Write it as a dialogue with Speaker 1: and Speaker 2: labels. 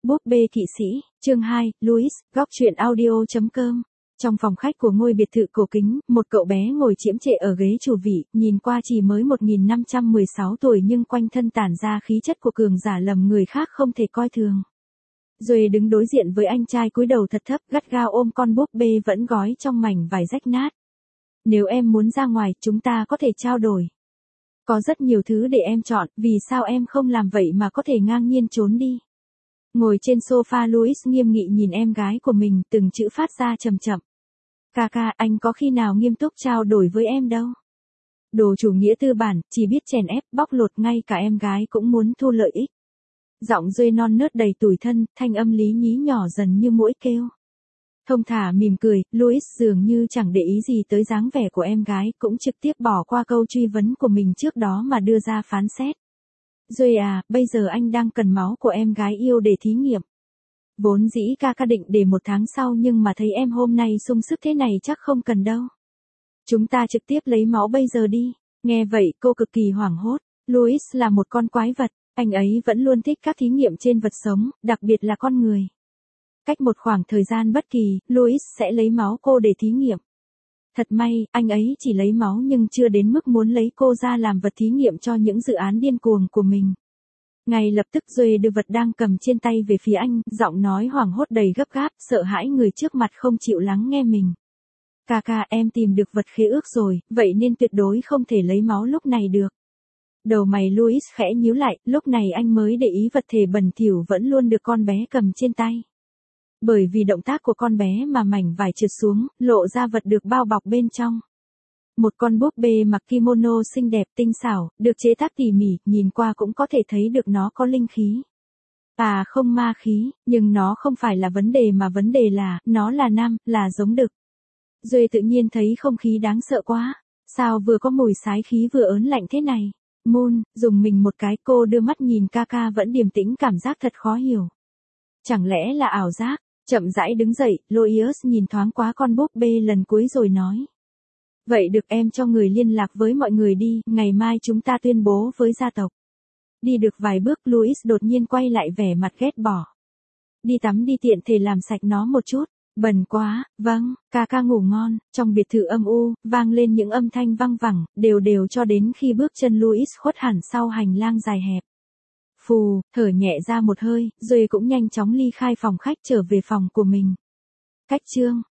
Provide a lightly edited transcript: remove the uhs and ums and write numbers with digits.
Speaker 1: Búp bê kỵ sĩ, chương 2, Louis, góc truyện audio.com. Trong phòng khách của ngôi biệt thự cổ kính, một cậu bé ngồi chiếm trệ ở ghế chủ vị, nhìn qua chỉ mới 1516 tuổi nhưng quanh thân tản ra khí chất của cường giả lầm người khác không thể coi thường. Duệ đứng đối diện với anh trai cúi đầu thật thấp, gắt gao ôm con búp bê vẫn gói trong mảnh vải rách nát. Nếu em muốn ra ngoài, chúng ta có thể trao đổi. Có rất nhiều thứ để em chọn, vì sao em không làm vậy mà có thể ngang nhiên trốn đi. Ngồi trên sofa, Louis nghiêm nghị nhìn em gái của mình, từng chữ phát ra chậm chậm. Ca, anh có khi nào nghiêm túc trao đổi với em đâu. Đồ chủ nghĩa tư bản, chỉ biết chèn ép, bóc lột, ngay cả em gái cũng muốn thu lợi ích. Giọng Duệ non nớt đầy tủi thân, thanh âm lý nhí nhỏ dần như muỗi kêu. Thông thả mỉm cười, Louis dường như chẳng để ý gì tới dáng vẻ của em gái, cũng trực tiếp bỏ qua câu truy vấn của mình trước đó mà đưa ra phán xét. Duệ à, bây giờ anh đang cần máu của em gái yêu để thí nghiệm. Vốn dĩ ca định để 1 tháng sau nhưng mà thấy em hôm nay sung sức thế này chắc không cần đâu. Chúng ta trực tiếp lấy máu bây giờ đi. Nghe vậy cô cực kỳ hoảng hốt. Louis là một con quái vật, anh ấy vẫn luôn thích các thí nghiệm trên vật sống, đặc biệt là con người. Cách một khoảng thời gian bất kỳ, Louis sẽ lấy máu cô để thí nghiệm. Thật may, anh ấy chỉ lấy máu nhưng chưa đến mức muốn lấy cô ra làm vật thí nghiệm cho những dự án điên cuồng của mình. Ngay lập tức Duệ đưa vật đang cầm trên tay về phía anh, giọng nói hoảng hốt đầy gấp gáp, sợ hãi người trước mặt không chịu lắng nghe mình. Ca, em tìm được vật khế ước rồi, vậy nên tuyệt đối không thể lấy máu lúc này được. Đầu mày Louis khẽ nhíu lại, lúc này anh mới để ý vật thể bẩn thỉu vẫn luôn được con bé cầm trên tay. Bởi vì động tác của con bé mà mảnh vải trượt xuống, lộ ra vật được bao bọc bên trong. Một con búp bê mặc kimono xinh đẹp tinh xảo, được chế tác tỉ mỉ, nhìn qua cũng có thể thấy được nó có linh khí. À không, ma khí, nhưng nó không phải là vấn đề mà vấn đề là, nó là nam, là giống đực. Duệ tự nhiên thấy không khí đáng sợ quá. Sao vừa có mùi sái khí vừa ớn lạnh thế này? Moon, dùng mình một cái, cô đưa mắt nhìn ca vẫn điềm tĩnh, cảm giác thật khó hiểu. Chẳng lẽ là ảo giác? Chậm rãi đứng dậy, Louis nhìn thoáng qua con búp bê lần cuối rồi nói. Vậy được, em cho người liên lạc với mọi người đi, ngày mai chúng ta tuyên bố với gia tộc. Đi được vài bước, Louis đột nhiên quay lại vẻ mặt ghét bỏ. Đi tắm đi, tiện thể làm sạch nó một chút. Bẩn quá, vâng, ca ngủ ngon. Trong biệt thự âm u, vang lên những âm thanh văng vẳng, đều cho đến khi bước chân Louis khuất hẳn sau hành lang dài hẹp. Phù, thở nhẹ ra một hơi, Duệ cũng nhanh chóng ly khai phòng khách trở về phòng của mình. Cách chương